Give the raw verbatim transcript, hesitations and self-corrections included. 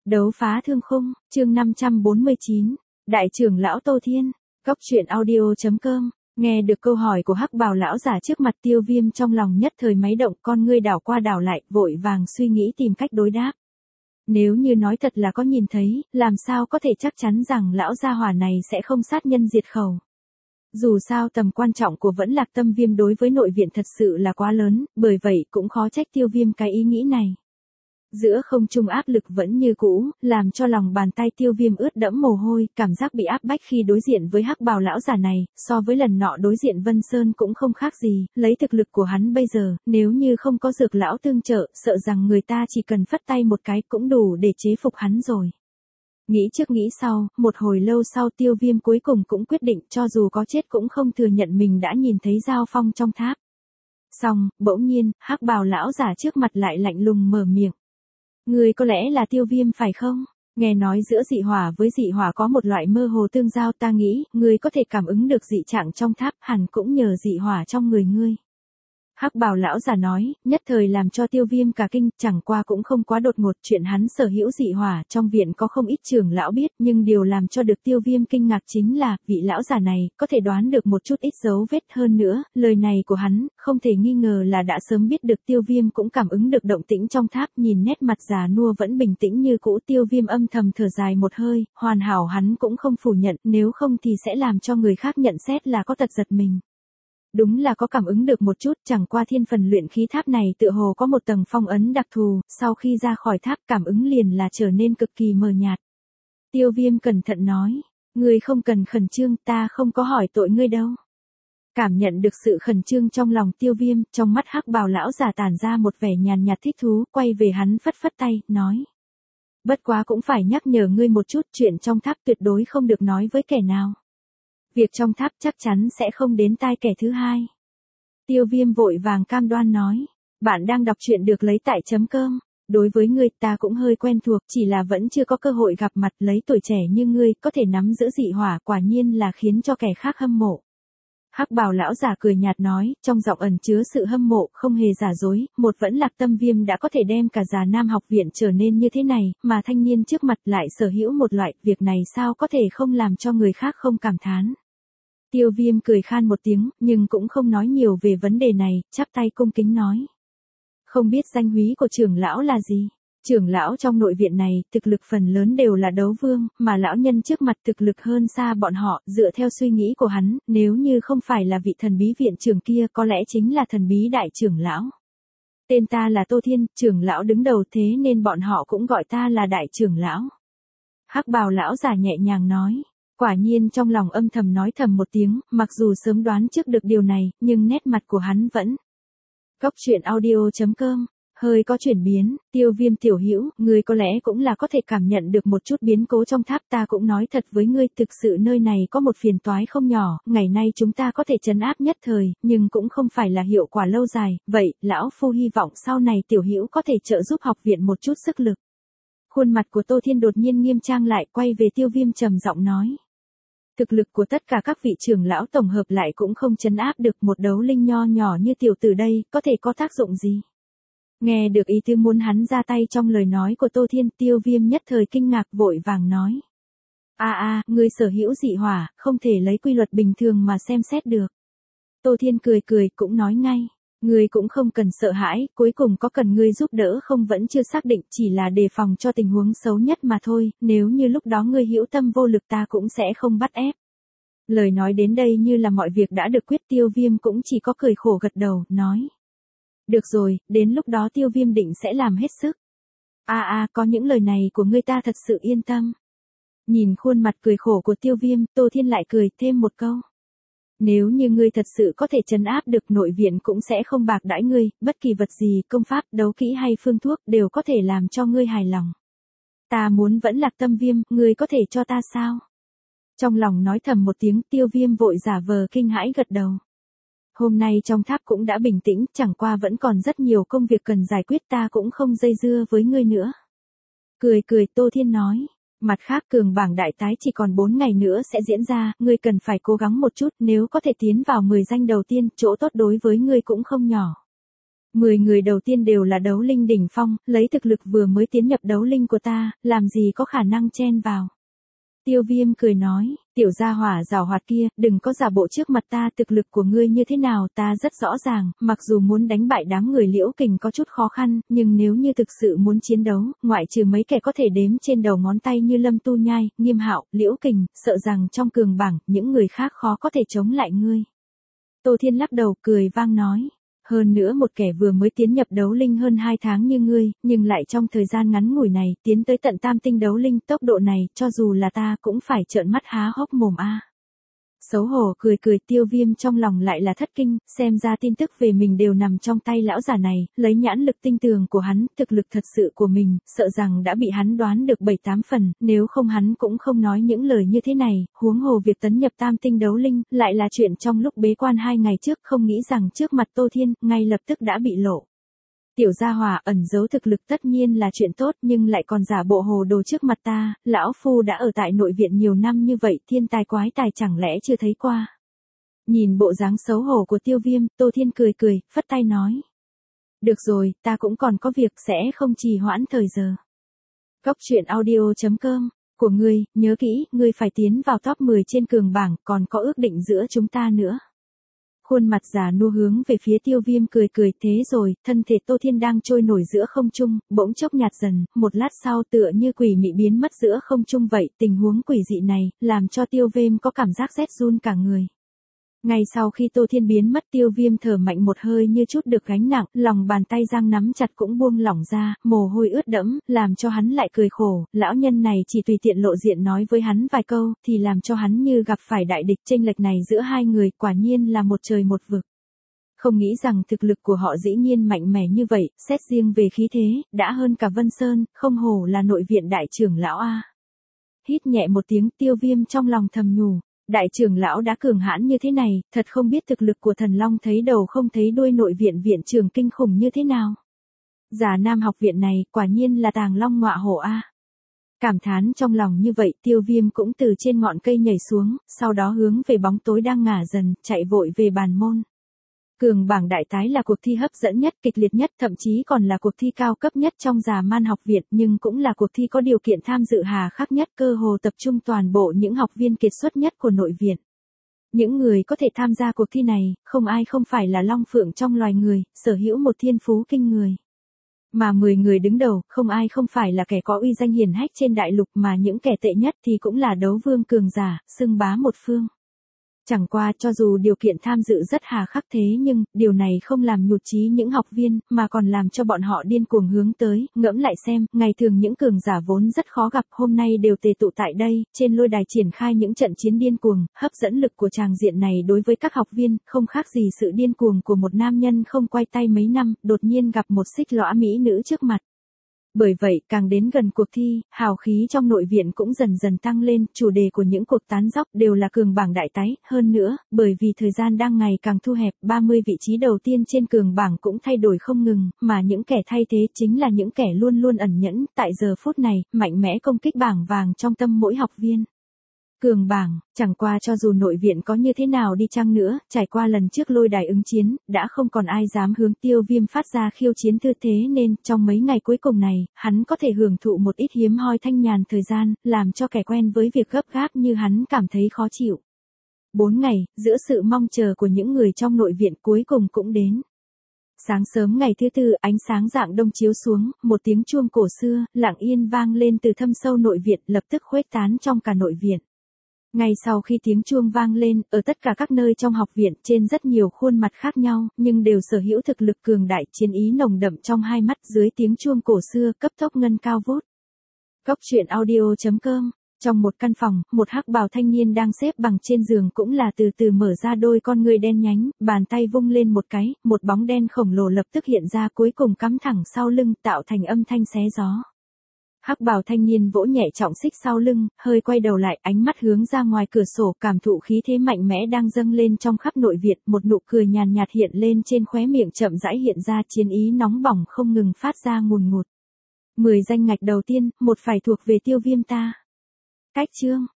Đấu phá thương khung, chương năm trăm bốn mươi chín, Đại trưởng lão Tô Thiên, Cốc truyện audio chấm com. Nghe được câu hỏi của hắc bào lão giả trước mặt, Tiêu Viêm trong lòng nhất thời máy động, con ngươi đảo qua đảo lại, vội vàng suy nghĩ tìm cách đối đáp. Nếu như nói thật là có nhìn thấy, làm sao có thể chắc chắn rằng lão gia hỏa này sẽ không sát nhân diệt khẩu. Dù sao tầm quan trọng của Vẫn Lạc Tâm Viêm đối với nội viện thật sự là quá lớn, bởi vậy cũng khó trách Tiêu Viêm cái ý nghĩ này. Giữa không trung áp lực vẫn như cũ, làm cho lòng bàn tay Tiêu Viêm ướt đẫm mồ hôi, cảm giác bị áp bách khi đối diện với hắc bào lão giả này, so với lần nọ đối diện Vân Sơn cũng không khác gì, lấy thực lực của hắn bây giờ, nếu như không có dược lão tương trợ, sợ rằng người ta chỉ cần phất tay một cái cũng đủ để chế phục hắn rồi. Nghĩ trước nghĩ sau, một hồi lâu sau Tiêu Viêm cuối cùng cũng quyết định cho dù có chết cũng không thừa nhận mình đã nhìn thấy giao phong trong tháp. Xong, bỗng nhiên, hắc bào lão giả trước mặt lại lạnh lùng mở miệng. Người có lẽ là Tiêu Viêm phải không? Nghe nói giữa dị hỏa với dị hỏa có một loại mơ hồ tương giao, ta nghĩ, người có thể cảm ứng được dị trạng trong tháp, hẳn cũng nhờ dị hỏa trong người ngươi. Hắc bào lão giả nói, nhất thời làm cho Tiêu Viêm cả kinh, chẳng qua cũng không quá đột ngột, chuyện hắn sở hữu dị hỏa, trong viện có không ít trưởng lão biết, nhưng điều làm cho được Tiêu Viêm kinh ngạc chính là, vị lão giả này, có thể đoán được một chút ít dấu vết hơn nữa, lời này của hắn, không thể nghi ngờ là đã sớm biết được. Tiêu Viêm cũng cảm ứng được động tĩnh trong tháp, nhìn nét mặt già nua vẫn bình tĩnh như cũ, Tiêu Viêm âm thầm thở dài một hơi, hoàn hảo hắn cũng không phủ nhận, nếu không thì sẽ làm cho người khác nhận xét là có tật giật mình. Đúng là có cảm ứng được một chút, chẳng qua thiên phần luyện khí tháp này tựa hồ có một tầng phong ấn đặc thù, sau khi ra khỏi tháp cảm ứng liền là trở nên cực kỳ mờ nhạt. Tiêu Viêm cẩn thận nói, ngươi không cần khẩn trương, ta không có hỏi tội ngươi đâu. Cảm nhận được sự khẩn trương trong lòng Tiêu Viêm, trong mắt hắc bào lão giả tản ra một vẻ nhàn nhạt thích thú, quay về hắn phất phất tay, nói. Bất quá cũng phải nhắc nhở ngươi một chút, chuyện trong tháp tuyệt đối không được nói với kẻ nào. Việc trong tháp chắc chắn sẽ không đến tai kẻ thứ hai. Tiêu Viêm vội vàng cam đoan nói. Bạn đang đọc truyện được lấy tại chấm com. Đối với ngươi ta cũng hơi quen thuộc, chỉ là vẫn chưa có cơ hội gặp mặt, lấy tuổi trẻ như ngươi có thể nắm giữ dị hỏa, quả nhiên là khiến cho kẻ khác hâm mộ. Hắc bào lão giả cười nhạt nói, trong giọng ẩn chứa sự hâm mộ, không hề giả dối, một Vẫn Lạc Tâm Viêm đã có thể đem cả Già Nam học viện trở nên như thế này, mà thanh niên trước mặt lại sở hữu một loại, việc này sao có thể không làm cho người khác không cảm thán. Tiêu Viêm cười khan một tiếng, nhưng cũng không nói nhiều về vấn đề này, chắp tay cung kính nói. Không biết danh húy của trưởng lão là gì? Trưởng lão trong nội viện này, thực lực phần lớn đều là đấu vương, mà lão nhân trước mặt thực lực hơn xa bọn họ, dựa theo suy nghĩ của hắn, nếu như không phải là vị thần bí viện trưởng kia có lẽ chính là thần bí đại trưởng lão. Tên ta là Tô Thiên, trưởng lão đứng đầu, thế nên bọn họ cũng gọi ta là đại trưởng lão. Hắc bào lão giả nhẹ nhàng nói. Quả nhiên trong lòng âm thầm nói thầm một tiếng, mặc dù sớm đoán trước được điều này, nhưng nét mặt của hắn vẫn. Cốc truyện audio chấm com, hơi có chuyển biến, Tiêu Viêm tiểu hữu, ngươi có lẽ cũng là có thể cảm nhận được một chút biến cố trong tháp, ta cũng nói thật với ngươi, thực sự nơi này có một phiền toái không nhỏ, ngày nay chúng ta có thể trấn áp nhất thời, nhưng cũng không phải là hiệu quả lâu dài, vậy, lão phu hy vọng sau này tiểu hữu có thể trợ giúp học viện một chút sức lực. Khuôn mặt của Tô Thiên đột nhiên nghiêm trang lại, quay về Tiêu Viêm trầm giọng nói. Thực lực của tất cả các vị trưởng lão tổng hợp lại cũng không trấn áp được một đấu linh nho nhỏ như tiểu tử đây, có thể có tác dụng gì? Nghe được ý tứ muốn hắn ra tay trong lời nói của Tô Thiên, Tiêu Viêm nhất thời kinh ngạc vội vàng nói. A a, ngươi sở hữu dị hỏa, không thể lấy quy luật bình thường mà xem xét được. Tô Thiên cười cười cũng nói ngay. Ngươi cũng không cần sợ hãi, cuối cùng có cần ngươi giúp đỡ không vẫn chưa xác định, chỉ là đề phòng cho tình huống xấu nhất mà thôi, nếu như lúc đó ngươi hữu tâm vô lực ta cũng sẽ không bắt ép. Lời nói đến đây như là mọi việc đã được quyết, Tiêu Viêm cũng chỉ có cười khổ gật đầu, nói. Được rồi, đến lúc đó Tiêu Viêm định sẽ làm hết sức. A a, có những lời này của ngươi ta thật sự yên tâm. Nhìn khuôn mặt cười khổ của Tiêu Viêm, Tô Thiên lại cười thêm một câu. Nếu như ngươi thật sự có thể trấn áp được, nội viện cũng sẽ không bạc đãi ngươi, bất kỳ vật gì, công pháp, đấu kỹ hay phương thuốc đều có thể làm cho ngươi hài lòng. Ta muốn Vẫn Lạc Tâm Viêm, ngươi có thể cho ta sao? Trong lòng nói thầm một tiếng, Tiêu Viêm vội giả vờ kinh hãi gật đầu. Hôm nay trong tháp cũng đã bình tĩnh, chẳng qua vẫn còn rất nhiều công việc cần giải quyết, ta cũng không dây dưa với ngươi nữa. Cười cười Tô Thiên nói. Mặt khác cường bảng đại tái chỉ còn bốn ngày nữa sẽ diễn ra, ngươi cần phải cố gắng một chút, nếu có thể tiến vào mười danh đầu tiên, chỗ tốt đối với ngươi cũng không nhỏ. Mười người đầu tiên đều là đấu linh đỉnh phong, lấy thực lực vừa mới tiến nhập đấu linh của ta, làm gì có khả năng chen vào. Tiêu Viêm cười nói, tiểu gia hỏa giảo hoạt kia, đừng có giả bộ trước mặt ta, thực lực của ngươi như thế nào ta rất rõ ràng, mặc dù muốn đánh bại đám người Liễu Kình có chút khó khăn, nhưng nếu như thực sự muốn chiến đấu, ngoại trừ mấy kẻ có thể đếm trên đầu ngón tay như Lâm Tu Nhai, Nghiêm Hạo, Liễu Kình, sợ rằng trong cường bảng, những người khác khó có thể chống lại ngươi. Tô Thiên lắc đầu cười vang nói. Hơn nữa một kẻ vừa mới tiến nhập đấu linh hơn hai tháng như ngươi, nhưng lại trong thời gian ngắn ngủi này, tiến tới tận tam tinh đấu linh, tốc độ này, cho dù là ta cũng phải trợn mắt há hốc mồm a. Xấu hổ cười cười, Tiêu Viêm trong lòng lại là thất kinh, xem ra tin tức về mình đều nằm trong tay lão già này, lấy nhãn lực tinh tường của hắn, thực lực thật sự của mình, sợ rằng đã bị hắn đoán được bảy tám phần, nếu không hắn cũng không nói những lời như thế này, huống hồ việc tấn nhập tam tinh đấu linh, lại là chuyện trong lúc bế quan hai ngày trước, không nghĩ rằng trước mặt Tô Thiên, ngay lập tức đã bị lộ. Tiểu gia hỏa ẩn giấu thực lực tất nhiên là chuyện tốt, nhưng lại còn giả bộ hồ đồ trước mặt ta, lão phu đã ở tại nội viện nhiều năm như vậy, thiên tài quái tài chẳng lẽ chưa thấy qua. Nhìn bộ dáng xấu hổ của Tiêu Viêm, Tô Thiên cười cười, phất tay nói. Được rồi, ta cũng còn có việc, sẽ không trì hoãn thời giờ. Cốc truyện audio chấm com, của ngươi, nhớ kỹ, ngươi phải tiến vào top mười trên cường bảng, còn có ước định giữa chúng ta nữa. Khuôn mặt già nua hướng về phía Tiêu Viêm cười cười, thế rồi, thân thể Tô Thiên đang trôi nổi giữa không trung, bỗng chốc nhạt dần, một lát sau tựa như quỷ mị biến mất giữa không trung vậy, tình huống quỷ dị này, làm cho Tiêu Viêm có cảm giác rét run cả người. Ngay sau khi Tô Thiên biến mất, Tiêu Viêm thở mạnh một hơi như chút được gánh nặng, lòng bàn tay giang nắm chặt cũng buông lỏng ra, mồ hôi ướt đẫm, làm cho hắn lại cười khổ, lão nhân này chỉ tùy tiện lộ diện nói với hắn vài câu, thì làm cho hắn như gặp phải đại địch, chênh lệch này giữa hai người, quả nhiên là một trời một vực. Không nghĩ rằng thực lực của họ dĩ nhiên mạnh mẽ như vậy, xét riêng về khí thế, đã hơn cả Vân Sơn, không hổ là nội viện đại trưởng lão a. Hít nhẹ một tiếng, Tiêu Viêm trong lòng thầm nhủ. Đại trưởng lão đã cường hãn như thế này, thật không biết thực lực của Thần Long thấy đầu không thấy đuôi nội viện viện trưởng kinh khủng như thế nào. Già Nam học viện này, quả nhiên là tàng long ngọa hổ a. Cảm thán trong lòng như vậy, Tiêu Viêm cũng từ trên ngọn cây nhảy xuống, sau đó hướng về bóng tối đang ngả dần, chạy vội về bàn môn. Cường bảng đại tái là cuộc thi hấp dẫn nhất, kịch liệt nhất, thậm chí còn là cuộc thi cao cấp nhất trong Già Man học viện, nhưng cũng là cuộc thi có điều kiện tham dự hà khắc nhất, cơ hồ tập trung toàn bộ những học viên kiệt xuất nhất của nội viện. Những người có thể tham gia cuộc thi này, không ai không phải là long phượng trong loài người, sở hữu một thiên phú kinh người. Mà mười người đứng đầu, không ai không phải là kẻ có uy danh hiển hách trên đại lục, mà những kẻ tệ nhất thì cũng là đấu vương cường giả, xưng bá một phương. Chẳng qua cho dù điều kiện tham dự rất hà khắc thế nhưng, điều này không làm nhụt chí những học viên, mà còn làm cho bọn họ điên cuồng hướng tới, ngẫm lại xem, ngày thường những cường giả vốn rất khó gặp, hôm nay đều tề tụ tại đây, trên lôi đài triển khai những trận chiến điên cuồng, hấp dẫn lực của tràng diện này đối với các học viên, không khác gì sự điên cuồng của một nam nhân không quay tay mấy năm, đột nhiên gặp một xích lõa mỹ nữ trước mặt. Bởi vậy, càng đến gần cuộc thi, hào khí trong nội viện cũng dần dần tăng lên, chủ đề của những cuộc tán dóc đều là cường bảng đại tái, hơn nữa, bởi vì thời gian đang ngày càng thu hẹp, ba mươi vị trí đầu tiên trên cường bảng cũng thay đổi không ngừng, mà những kẻ thay thế chính là những kẻ luôn luôn ẩn nhẫn, tại giờ phút này, mạnh mẽ công kích bảng vàng trong tâm mỗi học viên. Cường bảng, chẳng qua cho dù nội viện có như thế nào đi chăng nữa, trải qua lần trước lôi đài ứng chiến, đã không còn ai dám hướng Tiêu Viêm phát ra khiêu chiến tư thế nên, trong mấy ngày cuối cùng này, hắn có thể hưởng thụ một ít hiếm hoi thanh nhàn thời gian, làm cho kẻ quen với việc gấp gáp như hắn cảm thấy khó chịu. Bốn ngày, giữa sự mong chờ của những người trong nội viện cuối cùng cũng đến. Sáng sớm ngày thứ tư, ánh sáng rạng đông chiếu xuống, một tiếng chuông cổ xưa, lặng yên vang lên từ thâm sâu nội viện, lập tức khuếch tán trong cả nội viện. Ngay sau khi tiếng chuông vang lên, ở tất cả các nơi trong học viện, trên rất nhiều khuôn mặt khác nhau, nhưng đều sở hữu thực lực cường đại, chiến ý nồng đậm trong hai mắt, dưới tiếng chuông cổ xưa, cấp tốc ngân cao vút. Cốc truyện audio chấm com. Trong một căn phòng, một hắc bào thanh niên đang xếp bằng trên giường cũng là từ từ mở ra đôi con ngươi đen nhánh, bàn tay vung lên một cái, một bóng đen khổng lồ lập tức hiện ra, cuối cùng cắm thẳng sau lưng, tạo thành âm thanh xé gió. Hắc bào thanh niên vỗ nhẹ trọng xích sau lưng, hơi quay đầu lại, ánh mắt hướng ra ngoài cửa sổ, cảm thụ khí thế mạnh mẽ đang dâng lên trong khắp nội viện, một nụ cười nhàn nhạt hiện lên trên khóe miệng, chậm rãi hiện ra, chiến ý nóng bỏng không ngừng phát ra ngùn ngụt. Mười danh ngạch đầu tiên, một phải thuộc về Tiêu Viêm ta. Cách chương